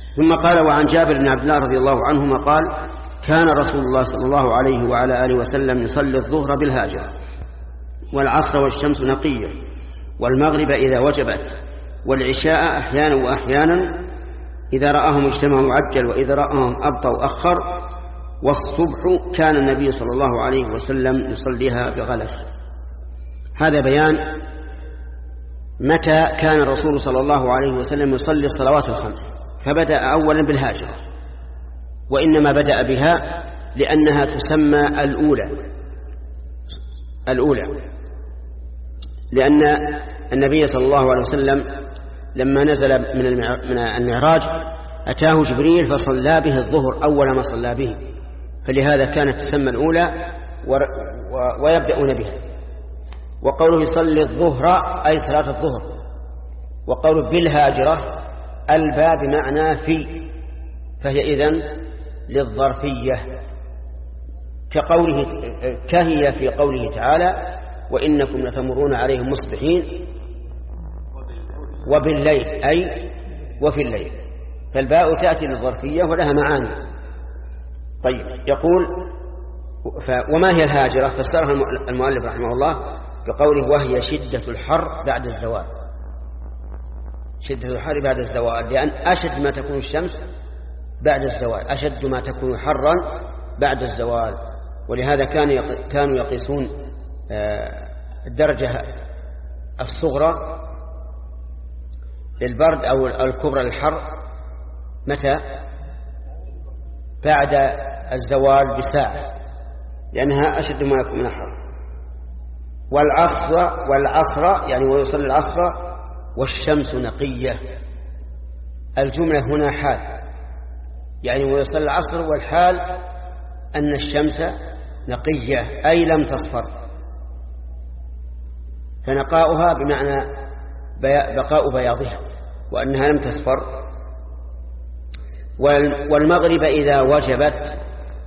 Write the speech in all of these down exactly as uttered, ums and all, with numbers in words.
ثم قال: وعن جابر بن عبد الله رضي الله عنهما قال: كان رسول الله صلى الله عليه وعلى آله وسلم يصلي الظهر بالهاجرة، والعصر والشمس نقية، والمغرب إذا وجبت، والعشاء أحيانا وأحيانا، إذا رآهم اجتمعوا عجل، وإذا رآهم أبطأ أخر، والصبح كان النبي صلى الله عليه وسلم يصليها بغلس. هذا بيان متى كان الرسول صلى الله عليه وسلم يصلي الصلوات الخمس، فبدأ أولا بالهاجرة، وإنما بدأ بها لأنها تسمى الأولى الأولى لأن النبي صلى الله عليه وسلم لما نزل من المعراج أتاه جبريل فصلى به الظهر أول ما صلى به، فلهذا كانت تسمى الأولى ويبدأون بها. وقوله يصلي الظهر أي صلاة الظهر، وقوله بالهاجرة الباء بمعنى في، فهي إذن للظرفية، كقوله كهي في قوله تعالى: وإنكم لتمرون عليهم مصبحين وبالليل، أي وفي الليل، فالباء تأتي للظرفية ولها معاني. طيب، يقول: وما هي الهاجرة؟ فسرها المؤلف رحمه الله بقوله: وهي شدة الحر بعد الزوال. شدة الحر بعد الزوال، لأن أشد ما تكون الشمس بعد الزوال، أشد ما تكون حرا بعد الزوال. ولهذا كانوا يقيسون الدرجة الصغرى للبرد أو الكبرى للحر متى؟ بعد الزوال بساعة، لأنها أشد ما يكون من الحر. والعصر والعصر يعني ويصلي العصر والشمس نقية. الجملة هنا حال، يعني ويصلي العصر والحال أن الشمس نقية أي لم تصفر، فنقاؤها بمعنى بقاء بياضها وأنها لم تصفر. والمغرب إذا وجبت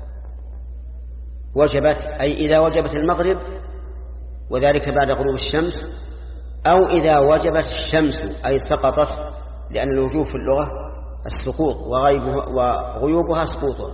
وجبت أي إذا وجبت المغرب، وذلك بعد غروب الشمس، أو إذا وجبت الشمس أي سقطت، لأن الوجوب في اللغة السقوط وغيوبها سقوطها،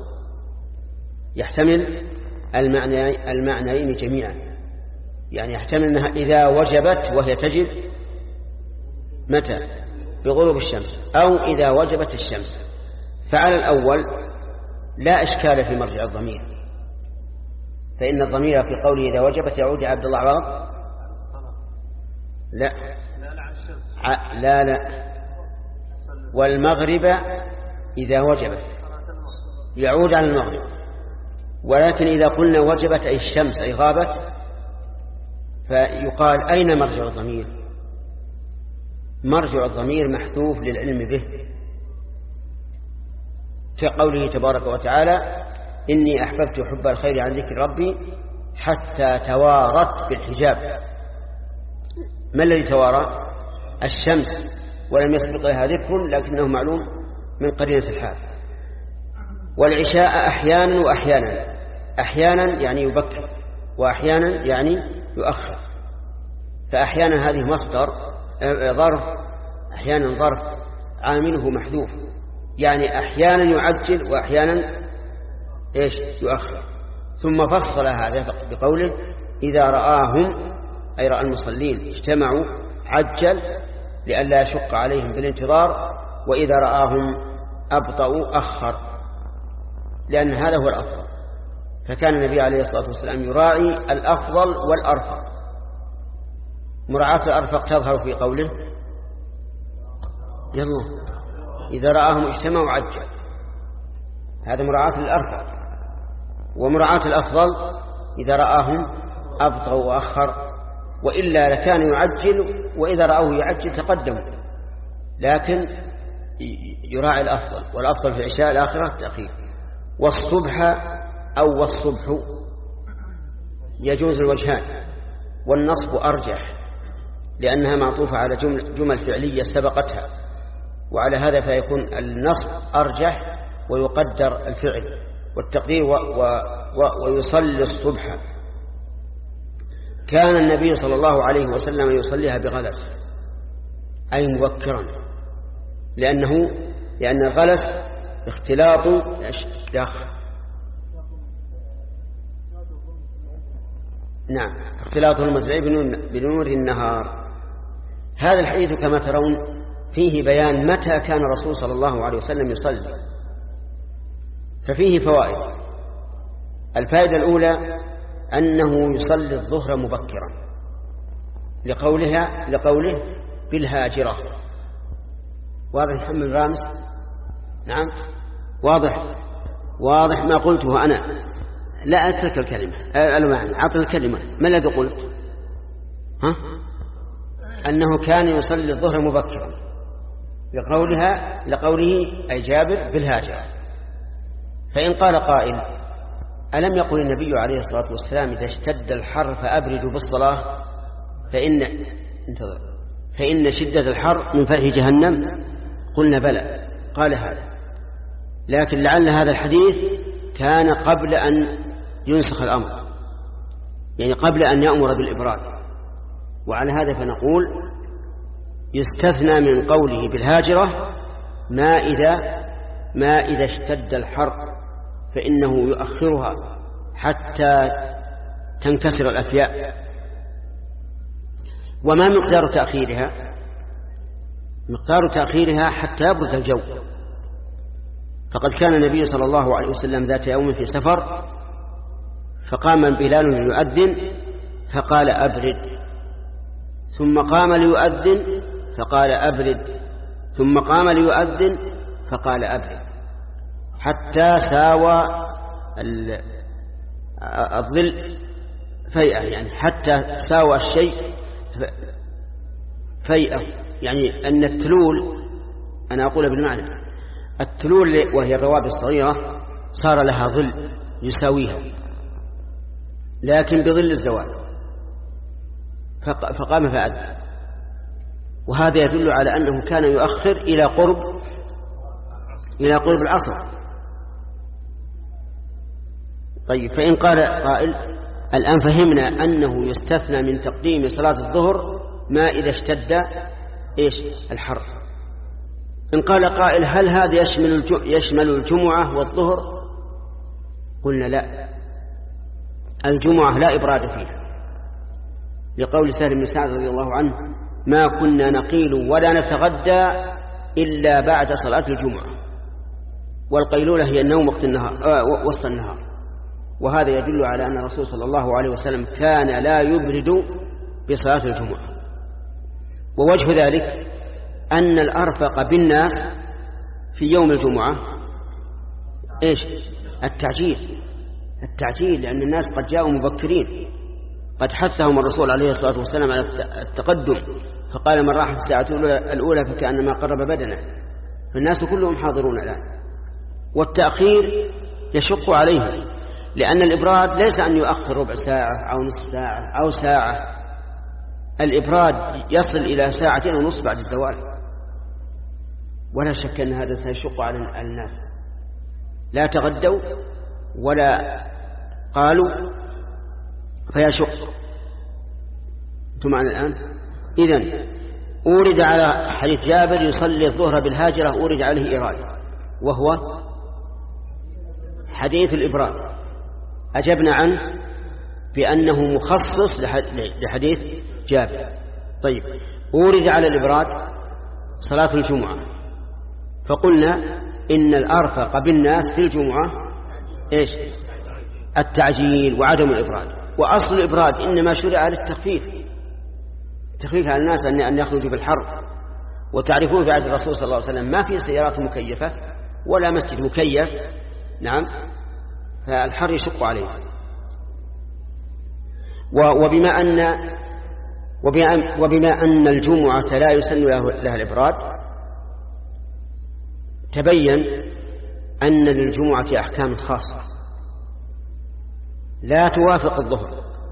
يحتمل المعنى المعنيين جميعا، يعني يحتمل أنها إذا وجبت وهي تجب متى؟ بغروب الشمس، أو إذا وجبت الشمس. فعلى الأول لا إشكال في مرجع الضمير، فإن الضمير في قوله إذا وجبت يعود عبد الله عوض لا لا لا والمغرب إذا وجبت يعود على المغرب، ولكن إذا قلنا وجبت أي الشمس أي غابت فيقال أين مرجع الضمير؟ مرجع الضمير محذوف للعلم به، كقوله تبارك وتعالى: إني أحببت حب الخير عن ذكر ربي حتى توارت بالحجاب. ما الذي توارى؟ الشمس، ولم يسبق لها ذكر لكنه معلوم من قرينة الحال. والعشاء أحيانا وأحيانا، أحيانا يعني يبكر، وأحيانا يعني يؤخر. فأحيانا هذه مصدر ظرف، أحيانا ظرف عامله محذوف، يعني أحيانا يعجل وأحيانا إيش يؤخر. ثم فصل هذا بقوله: إذا رآهم أي رأى المصلين اجتمعوا عجل لئلا يشق عليهم بالانتظار، وإذا رآهم أبطأوا أخر، لأن هذا هو الأفضل. فكان النبي عليه الصلاة والسلام يراعي الأفضل والأرفق. مراعاة الأرفق تظهر في قوله: يلا إذا رآهم اجتمعوا عجل، هذا مراعاة للأرفق. ومراعاة الأفضل إذا رآهم أبطأوا وأخر، وإلا لكان يعجل، وإذا رأوه يعجل تقدموا، لكن يراعي الأفضل، والأفضل في عشاء الآخرة التأخير. والصبح أو والصبح يجوز الوجهان، والنصب أرجح لأنها معطوفة على جمل, جمل فعلية سبقتها، وعلى هذا فيكون النصب أرجح ويقدر الفعل والتقدير و و و ويصلي الصبح. كان النبي صلى الله عليه وسلم يصليها بغلس أي مبكرا، لأنه لأن الغلس اختلاط داخل نعم اختلاط المطلع بنور النهار. هذا الحديث كما ترون فيه بيان متى كان الرسول صلى الله عليه وسلم يصلي، ففيه فوائد. الفائدة الأولى أنه يصلي الظهر مبكرا لقولها لقوله بالهاجرة. واضح محمد رامس؟ نعم واضح واضح ما قلته أنا. لا أترك الكلمة المعنى عطل الكلمة. ما الذي قلت؟ ها؟ أنه كان يصلي الظهر مبكرا لقولها لقوله أي جابر بالهاجرة. فإن قال قائل ألم يقل النبي عليه الصلاة والسلام إذا اشتد الحر فأبردوا بالصلاة فإن انتظر فإن شدة الحر من فيح جهنم؟ قلنا بلى. قال هذا، لكن لعل هذا الحديث كان قبل أن ينسخ الأمر، يعني قبل أن يأمر بالإبراد. وعلى هذا فنقول يستثنى من قوله بالهاجرة ما إذا ما إذا اشتد الحر فإنه يؤخرها حتى تنكسر الأفياء. وما مقدار تأخيرها؟ مقدار تأخيرها حتى يبرد الجو. فقد كان النبي صلى الله عليه وسلم ذات يوم في سفر فقام بلال ليؤذن فقال أبرد، ثم قام ليؤذن فقال أبرد، ثم قام ليؤذن فقال أبرد، حتى ساوى الظل فيئة، يعني حتى ساوى الشيء فيئة، يعني أن التلول، أنا أقول بالمعنى التلول وهي الروابي الصغيرة صار لها ظل يساويها لكن بظل الزوال، فقام فأذن. وهذا يدل على أنه كان يؤخر إلى قرب إلى قرب العصر. طيب، فإن قال قائل الآن فهمنا أنه يستثنى من تقديم صلاة الظهر ما إذا اشتد إيش الحر. إن قال قائل هل هذا يشمل يشمل الجمعة والظهر؟ قلنا لا، الجمعة لا إبراد فيها، لقول سهل بن سعد رضي الله عنه ما كنا نقيل ولا نتغدى إلا بعد صلاة الجمعة، والقيلولة هي النوم وقت النهار آه وسط النهار. وهذا يدل على أن الرسول صلى الله عليه وسلم كان لا يبرد بصلاة الجمعة. ووجه ذلك أن الأرفق بالناس في يوم الجمعة إيش؟ التعجيل التعجيل لأن الناس قد جاءوا مبكرين، قد حثهم الرسول عليه الصلاة والسلام على التقدم، فقال من راح في الساعة الأولى فكأنما قرب بدنه، فالناس كلهم حاضرون الآن. والتأخير يشق عليهم، لأن الإبراد ليس أن يؤخر ربع ساعة أو نصف ساعة أو ساعة، الإبراد يصل إلى ساعتين ونصف بعد الزوال، ولا شك أن هذا سيشق على الناس. لا تغدوا ولا قالوا فيشق. أنتم معنا الآن؟ إذن أورد على حديث جابر يصلي الظهر بالهاجرة أورد عليه إيراد، وهو حديث الإبراد، أجبنا عنه بأنه مخصص لحديث جابر. طيب، أورد على الإبراد صلاة الجمعة، فقلنا إن الأرفق بالناس في الجمعة إيش؟ التعجيل وعدم الإبراد. وأصل الإبراد إنما شرع للتخفيف، تخفيف على الناس أن يخرجوا بالحر. وتعرفون في عهد الرسول صلى الله عليه وسلم ما في سيارات مكيفة ولا مسجد مكيف، نعم، فالحر يشق عليه. وبما أن وبما أن الجمعة لا يسن لها الإبراد، تبين أن للجمعة أحكام خاصة لا توافق الظهر،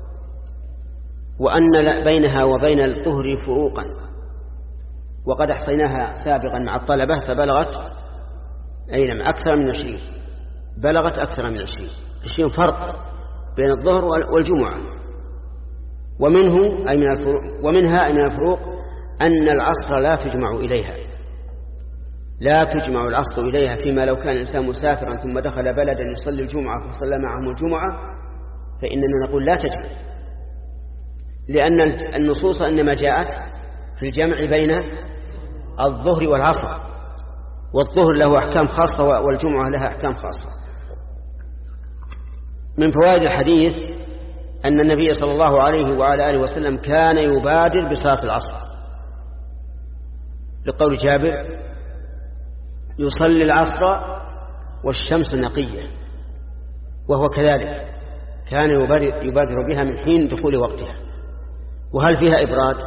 وأن بينها وبين الظهر فروقا، وقد أحصيناها سابقا مع الطلبة فبلغت أينما أكثر من عشرين، بلغت أكثر من عشرين عشرين فرق بين الظهر والجمعة. ومنه أي من الفروق ومنها أي من الفروق أن العصر لا تجمع إليها، لا تجمع العصر إليها فيما لو كان الإنسان مسافرا ثم دخل بلدا يصلي الجمعة فصلى معهم الجمعة فإننا نقول لا تجمع، لأن النصوص إنما جاءت في الجمع بين الظهر والعصر، والظهر له أحكام خاصة والجمعة لها أحكام خاصة. من فوائد الحديث أن النبي صلى الله عليه وعلى آله وسلم كان يبادر بصلاة العصر، لقول جابر: يصلي العصر والشمس نقية، وهو كذلك كان يبادر بها من حين دخول وقتها. وهل فيها إبراد؟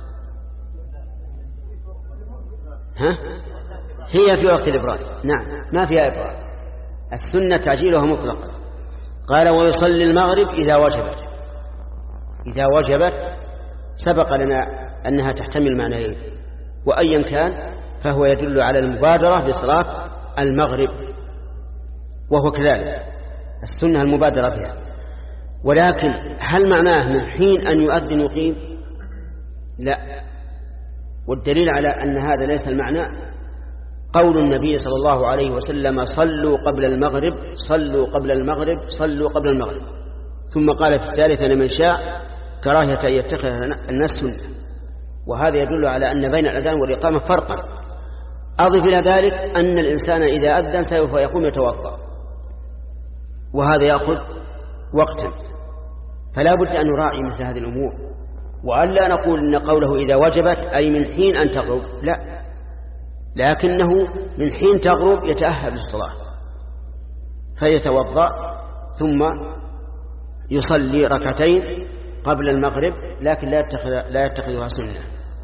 ها؟ هي في وقت الإبراد، نعم، ما فيها إبراد، السنة تعجيلها مطلقا. قال: ويصلي المغرب إذا وجبت. إذا وجبت سبق لنا أنها تحتمل معنيين، وأيا كان فهو يدل على المبادرة بصلاة المغرب، وهو كذلك السنة المبادرة بها. ولكن هل معناه من حين أن يؤذن يقيم؟ لا، والدليل على أن هذا ليس المعنى قول النبي صلى الله عليه وسلم: صلوا قبل المغرب، صلوا قبل المغرب، صلوا قبل المغرب. ثم قال في الثالثة: لمن شاء كراهية أن يتخذ الناس سنة. وهذا يدل على أن بين الأذان والإقامة فرقا. أضف إلى ذلك أن الإنسان إذا أذن سوف يقوم يتوضأ، وهذا يأخذ وقتا، فلا بد أن نراعي مثل هذه الأمور، وألا نقول إن قوله إذا وجبت أي من حين أن تغرب، لا، لكنه من حين تغرب يتأهب للصلاة فيتوضأ ثم يصلي ركعتين قبل المغرب، لكن لا يتخذ لا يتخذها سنة.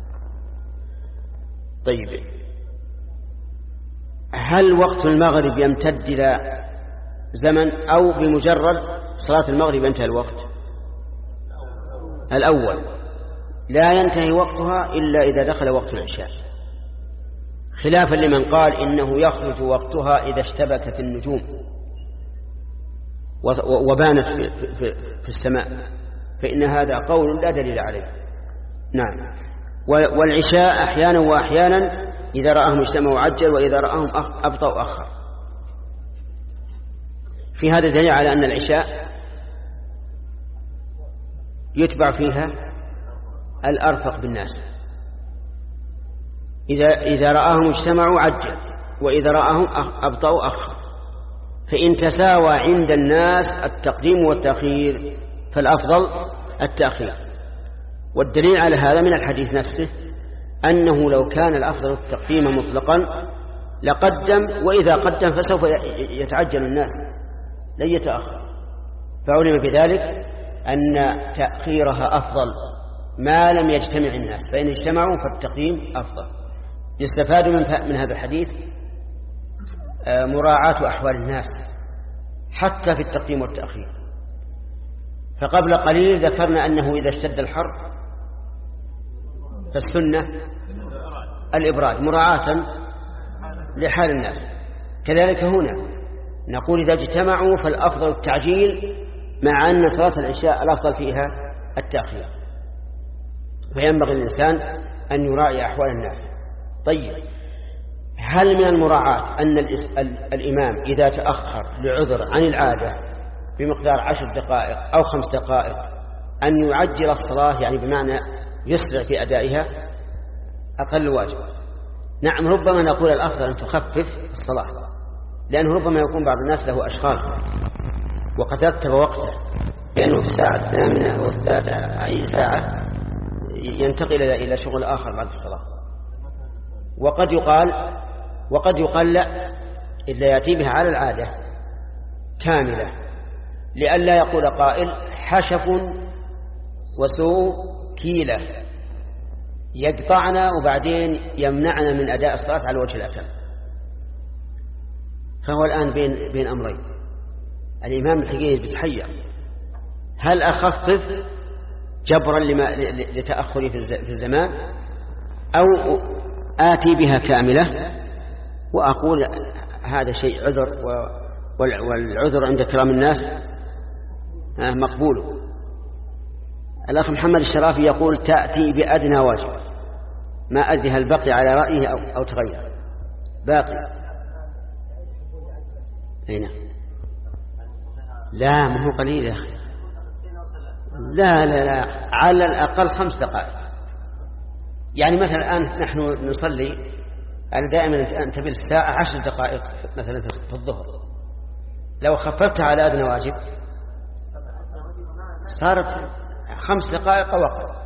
طيب، هل وقت المغرب يمتد إلى زمن أو بمجرد صلاة المغرب ينتهي الوقت؟ الأول، لا ينتهي وقتها إلا إذا دخل وقت العشاء، خلافا لمن قال إنه يخرج وقتها إذا اشتبكت النجوم وبانت في, في, في السماء، فإن هذا قول لا دليل عليه. نعم. والعشاء أحيانا وأحيانا إذا رآهم اجتمعوا عجل، وإذا رآهم أبطأوا أخر. في هذا دليل على أن العشاء يتبع فيها الأرفق بالناس، إذا إذا رآهم اجتمعوا عجل، وإذا رآهم أبطأوا أخر. فإن تساوى عند الناس التقديم والتأخير فالأفضل التأخير. والدليل على هذا من الحديث نفسه، أنه لو كان الأفضل التقديم مطلقا لقدم، وإذا قدم فسوف يتعجل الناس لن يتأخر. فعلم بذلك أن تأخيرها أفضل ما لم يجتمع الناس، فإن اجتمعوا فالتقديم أفضل. يستفاد من هذا الحديث مراعاة أحوال الناس حتى في التقديم والتأخير. فقبل قليل ذكرنا أنه إذا اشتد الحر فالسنة الإبراد مراعاة لحال الناس. كذلك هنا نقول إذا اجتمعوا فالأفضل التعجيل، مع أن صلاة العشاء الأفضل فيها التأخير. فينبغي الإنسان أن يراعي أحوال الناس. طيب، هل من المراعاة أن الإمام إذا تأخر لعذر عن العادة بمقدار عشر دقائق أو خمس دقائق أن يعجل الصلاة، يعني بمعنى يسرع في أدائها أقل واجب؟ نعم، ربما نقول الأفضل أن تخفف الصلاة، لأنه ربما يكون بعض الناس له أشغال وقد رتب وقته، لأنه في الساعة الثامنة أو التاسعة أي ساعة ينتقل إلى شغل آخر بعد الصلاة. وقد يقال وقد يقال لا، إلا يأتي بها على العادة كاملة، لئلا يقول قائل حشف وسوء كيلة يقطعنا وبعدين يمنعنا من أداء الصلاة على وجه الأتم. فهو الآن بين بين أمرين، الإمام الحقيقي بيتحير، هل أخفف جبرا لما لتأخري في الزمان، أو آتي بها كاملة؟ وأقول هذا شيء عذر، والعذر عند كرام الناس مقبول. الأخ محمد الشرافي يقول تأتي بأدنى واجب، ما أدري هل بقي على رأيه أو, أو تغير. باقي. أين؟ لا ما هو قليل يا أخي، لا لا لا على الأقل خمس دقائق. يعني مثلا الآن نحن نصلي، أنا دائما أنتبه الساعة عشر دقائق مثلا في الظهر، لو خففتها على أدنى واجب صارت خمس دقائق وقت.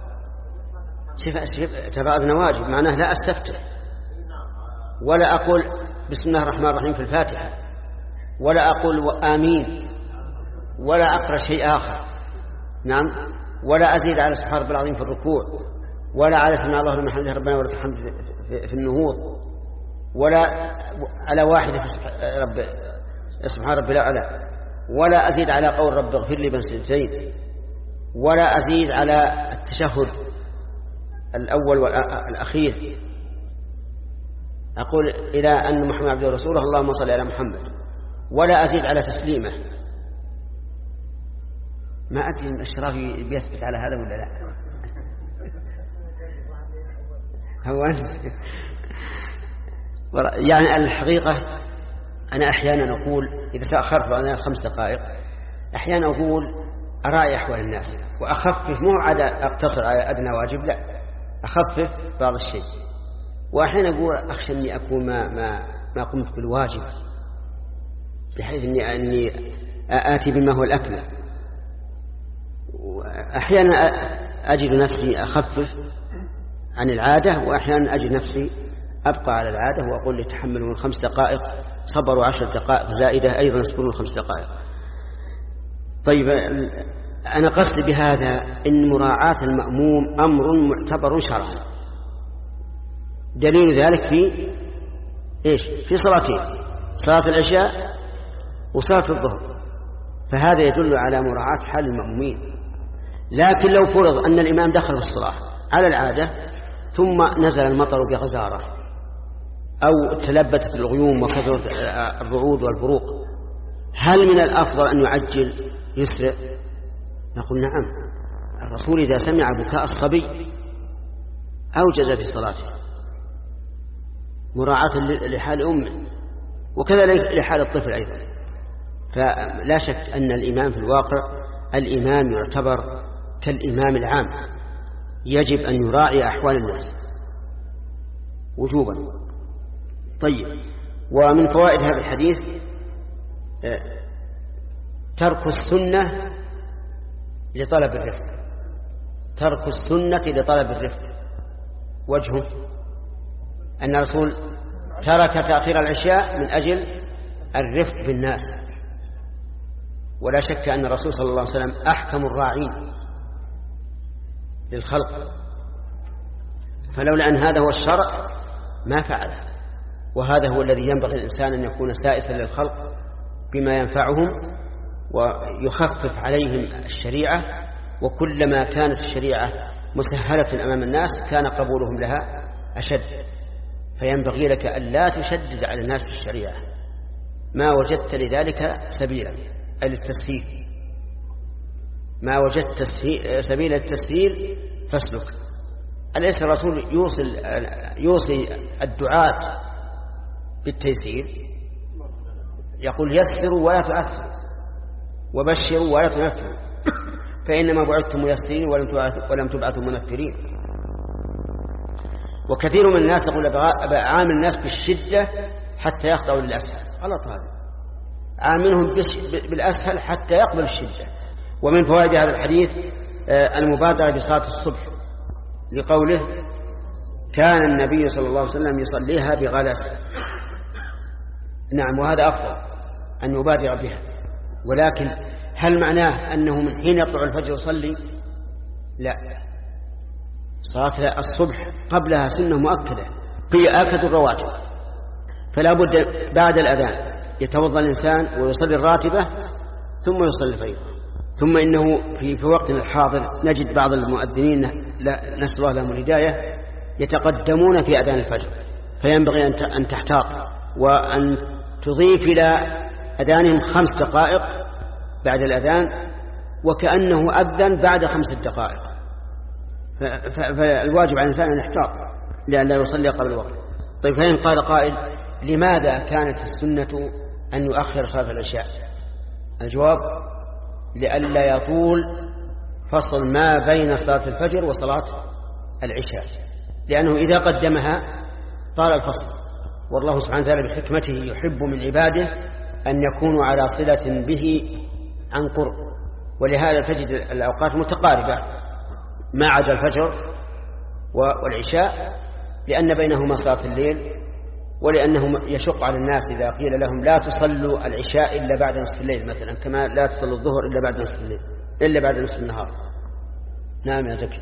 تبع أدنى واجب معناه لا أستفتح ولا أقول بسم الله الرحمن الرحيم في الفاتحة ولا أقول آمين ولا أقرأ شيء آخر، نعم، ولا أزيد على سبحان ربي العظيم في الركوع ولا على سمع الله لمن حمده ربنا ولك الحمد في النهوض ولا على واحدة في رب سبحان ربي الأعلى ولا أزيد على قول رب اغفر لي بين سجدتين ولا أزيد على التشهد الأول والأخير أقول إلى أن محمد عبده ورسوله اللهم صل على محمد ولا أزيد على تسليمه. ما أدري الأشرافي بيثبت على هذا ولا لا. هو يعني الحقيقة أنا أحيانا أقول إذا تأخرت بعد خمس دقائق أحيانا أقول أراعي أحوال الناس وأخفف، مو عاد أقتصر على أدنى واجب، لا أخفف بعض الشيء. وأحيانا أقول أخشى أني أكون ما, ما, ما قمت بالواجب بحيث أني, أني آتي بما هو الأكمل. أحيانا أجد نفسي أخفف عن العادة وأحيانا أجد نفسي أبقى على العادة وأقول لتحملوا من خمس دقائق صبروا عشر دقائق زائدة أيضا اصبروا خمس دقائق. طيب أنا قصدي بهذا إن مراعاة المأموم أمر معتبر شرعا، دليل ذلك في إيش؟ في صلاتين، صلاة العشاء وصلاة الظهر، فهذا يدل على مراعاة حال المأمومين. لكن لو فرض أن الإمام دخل في الصلاة على العادة ثم نزل المطر بغزارة أو تلبتت الغيوم وكثرت الرعود والبروق، هل من الأفضل أن يعجل يسرع؟ نقول نعم، الرسول إذا سمع بكاء الصبي أوجز في صلاته مراعاة لحال أمه وكذلك لحال الطفل أيضا. فلا شك أن الإمام في الواقع الإمام يعتبر كالإمام العام، يجب أن يراعي أحوال الناس وجوبا. طيب، ومن فوائد هذا الحديث ترك السنة لطلب الرفق، ترك السنة لطلب الرفق. وجهه أن الرسول ترك تأخير العشاء من أجل الرفق بالناس، ولا شك أن الرسول صلى الله عليه وسلم أحكم الراعين للخلق، فلولا أن هذا هو الشرع ما فعله. وهذا هو الذي ينبغي الإنسان أن يكون سائسا للخلق بما ينفعهم ويخفف عليهم الشريعة، وكلما كانت الشريعة مسهلة أمام الناس كان قبولهم لها أشد. فينبغي لك أن لا تشدد على الناس في الشريعة، ما وجدت لذلك سبيلا أي للتسهيل، ما وجدت سبيل التسهيل فاسلك. أليس الرسول يوصي يوصي الدعاة بالتيسير؟ يقول يسروا ولا تعسروا وبشروا ولا تنفروا فإنما بعثتم ميسرين ولم تبعثوا منفرين. وكثير من الناس يقول عامل الناس بالشدة حتى يخضعوا للأسهل، غلط هذا، عاملهم بالأسهل حتى يقبل الشدة. ومن فوائد هذا الحديث المبادرة بصلاة الصبح، لقوله كان النبي صلى الله عليه وسلم يصليها بغلس. نعم، وهذا أفضل أن يبادر بها، ولكن هل معناه أنه من حين يطلع الفجر يصلي؟ لا، صلاة الصبح قبلها سنة مؤكدة هي آكد الرواتب، فلا بد بعد الأذان يتوضأ الإنسان ويصلي الراتبة ثم يصلي الفريضة. ثم إنه في, في وقتنا الحاضر نجد بعض المؤذنين نسأل الله لهم الهداية يتقدمون في أذان الفجر، فينبغي أن تحتاط وأن تضيف إلى أذانهم خمس دقائق بعد الأذان وكأنه أذن بعد خمس دقائق. فالواجب على الإنسان أن يحتاط لأن لا يصلي قبل الوقت. طيب، فإن قال قائل لماذا كانت السنة أن يؤخر صلاة العشاء؟ الجواب: لئلا يطول فصل ما بين صلاة الفجر وصلاة العشاء، لأنه إذا قدمها طال الفصل، والله سبحانه وتعالى بحكمته يحب من عباده أن يكونوا على صلة به عن قرب، ولهذا تجد الأوقات متقاربة ما عدا الفجر والعشاء، لأن بينهما صلاة الليل، ولأنه يشق على الناس إذا قيل لهم لا تصلوا العشاء إلا بعد نصف الليل مثلا، كما لا تصلوا الظهر إلا بعد نصف الليل إلا بعد نصف النهار. نعم يا زكي.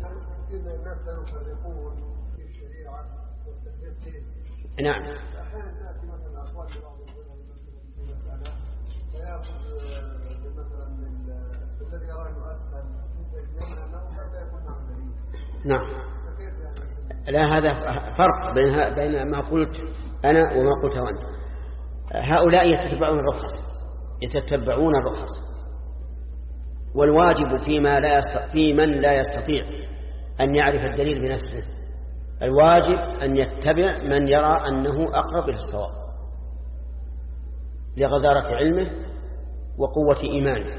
نعم. نعم. لا، هذا فرق بين بين ما قلت أنا وما قلته أنت. هؤلاء يتتبعون الرخص يتتبعون الرخص والواجب فيما لا في من لا يستطيع أن يعرف الدليل بنفسه، الواجب أن يتبع من يرى أنه أقرب إلى الصواب لغزارة علمه وقوة إيمانه.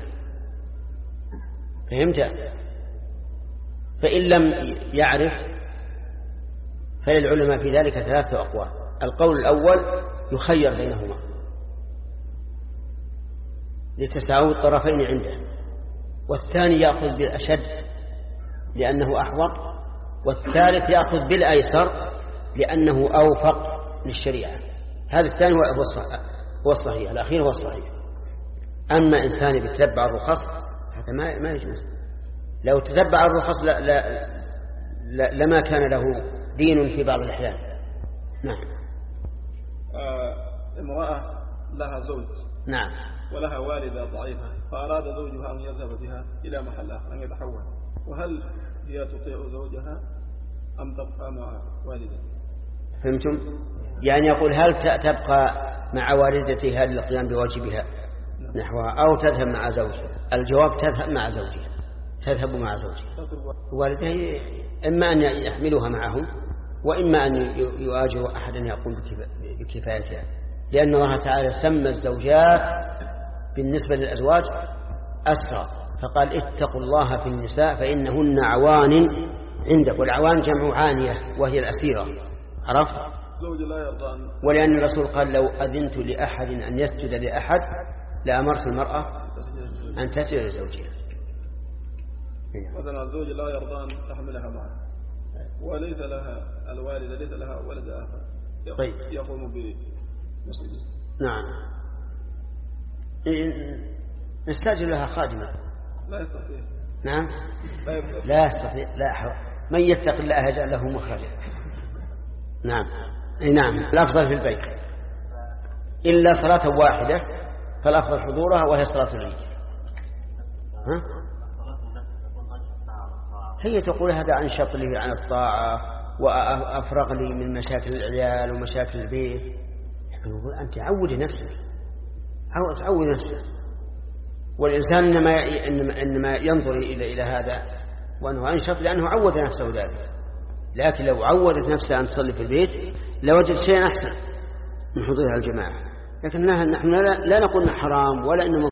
فهمت؟ فإن لم يعرف فللعلماء في ذلك ثلاثة أقوال. القول الأول يخير بينهما لتساوي الطرفين عنده، والثاني يأخذ بالأشد لأنه أحوط، والثالث يأخذ بالأيسر لأنه أوفق للشريعة. هذا الثاني هو الصحيح، الأخير هو الصحيح. أما إنسان يتبع الرخص هذا ما ما يجوز. لو تتبع الرخص لا لا لا لما كان له دين في بعض الأحيان. نعم. آه، امرأة لها زوج. نعم. ولها والدة ضعيفة، فأراد زوجها أن يذهب بها إلى محل آخر أن يتحول، وهل هي تطيع زوجها أم تبقى مع والدتها؟ فهمتم؟ يعني يقول هل تبقى مع والدتها للقيام بواجبها نحوها أو تذهب مع زوجها؟ الجواب تذهب مع زوجها، تذهب مع زوجها. والدها إما أن يحملوها معهم وإما أن يواجهوا أحدا يقوم بكفايتها، لأن الله تعالى سمى الزوجات بالنسبة للأزواج أسرى، فقال اتقوا الله في النساء فإنهن عوان عندك، والعوان جمع عانية وهي الأسيرة. عرفت؟ ولأن الرسول قال لو أذنت لأحد أن يسجد لأحد لأمرت المرأة أن تسجد لزوجها. مثلا الزوج لا يرضى أن تحملها معه وليس لها الوالدة ليس لها ولد آخر طيب. يقوم بمسجده. نعم. نستأجر لها خادمة. لا يستطيع. نعم. لا يستطيع. لا يستطيع. لا حول. من يتق الله يجعل له مخرجا. نعم. نعم. الأفضل في البيت إلا صلاة واحدة فالأفضل حضورها وهي صلاة العيد. ها؟ هي تقول هذا عن شطله عن الطاعة وأفرغ لي من مشاكل العيال ومشاكل البيت. يقول أنت عود نفسك، عود نفسك. والإنسان إنما إنما ينظر إلى إلى هذا وأنه أنشط لأنه عود نفسه ذلك، لكن لو عودت نفسها أن تصلي في البيت لوجد شيئا أحسن من حضورها الجماعة. لكن نحن لا نقول حرام ولا إنه